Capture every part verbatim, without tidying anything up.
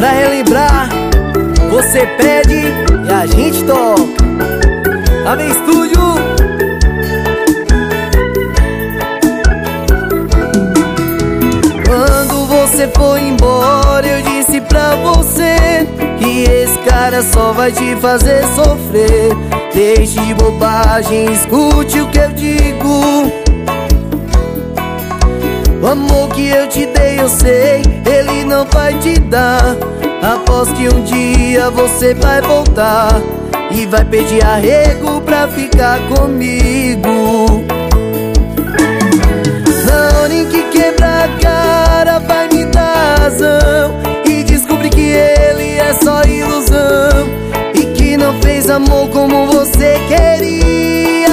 Pra relembrar, você pede e a gente toca. A V Estúdio. Quando você foi embora, eu disse pra você que esse cara só vai te fazer sofrer. Deixe de bobagem, escute o que eu digo. O amor que eu te dei, eu sei, ele não vai te dar. Aposto que um dia você vai voltar e vai pedir arrego pra ficar comigo. Na hora em que quebrar a cara, vai me dar razão e descobrir que ele é só ilusão e que não fez amor como você queria.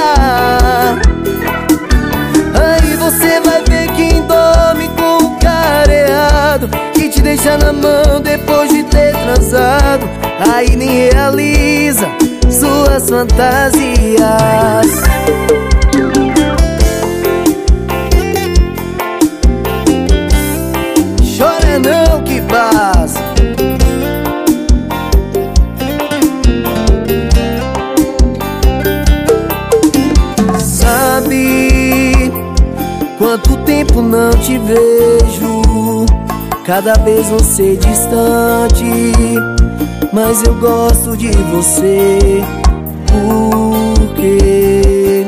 Aí você vai ver quem dorme com o cara errado, que te deixa na mão depois de ter transado. Aí nem realiza suas fantasias. Chora não que passa. Sabe quanto tempo não te vejo, cada vez você distante, mas eu gosto de você. Por quê?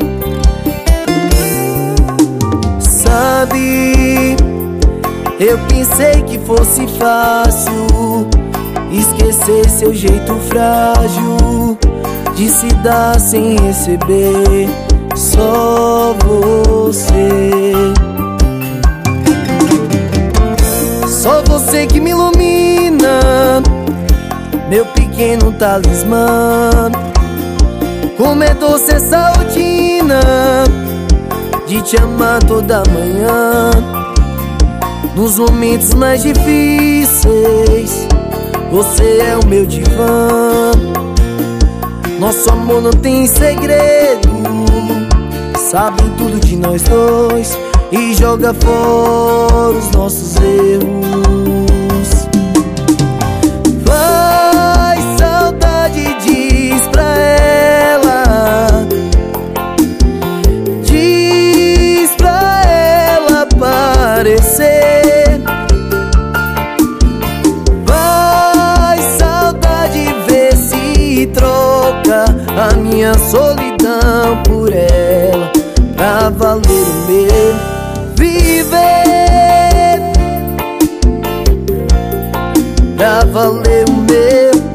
Sabe, eu pensei que fosse fácil esquecer seu jeito frágil de se dar sem receber. Só você, só você que me ilumina, meu pequeno talismã. Como é doce essa rotina de te amar toda manhã. Nos momentos mais difíceis, você é o meu divã. Nosso amor não tem segredo, sabem tudo de nós dois e joga fora os nossos erros. Vai, saudade, diz pra ela, diz pra ela aparecer. Vai, saudade, vê se troca a minha solidão por ela, pra valer o meu viver, pra valer o meu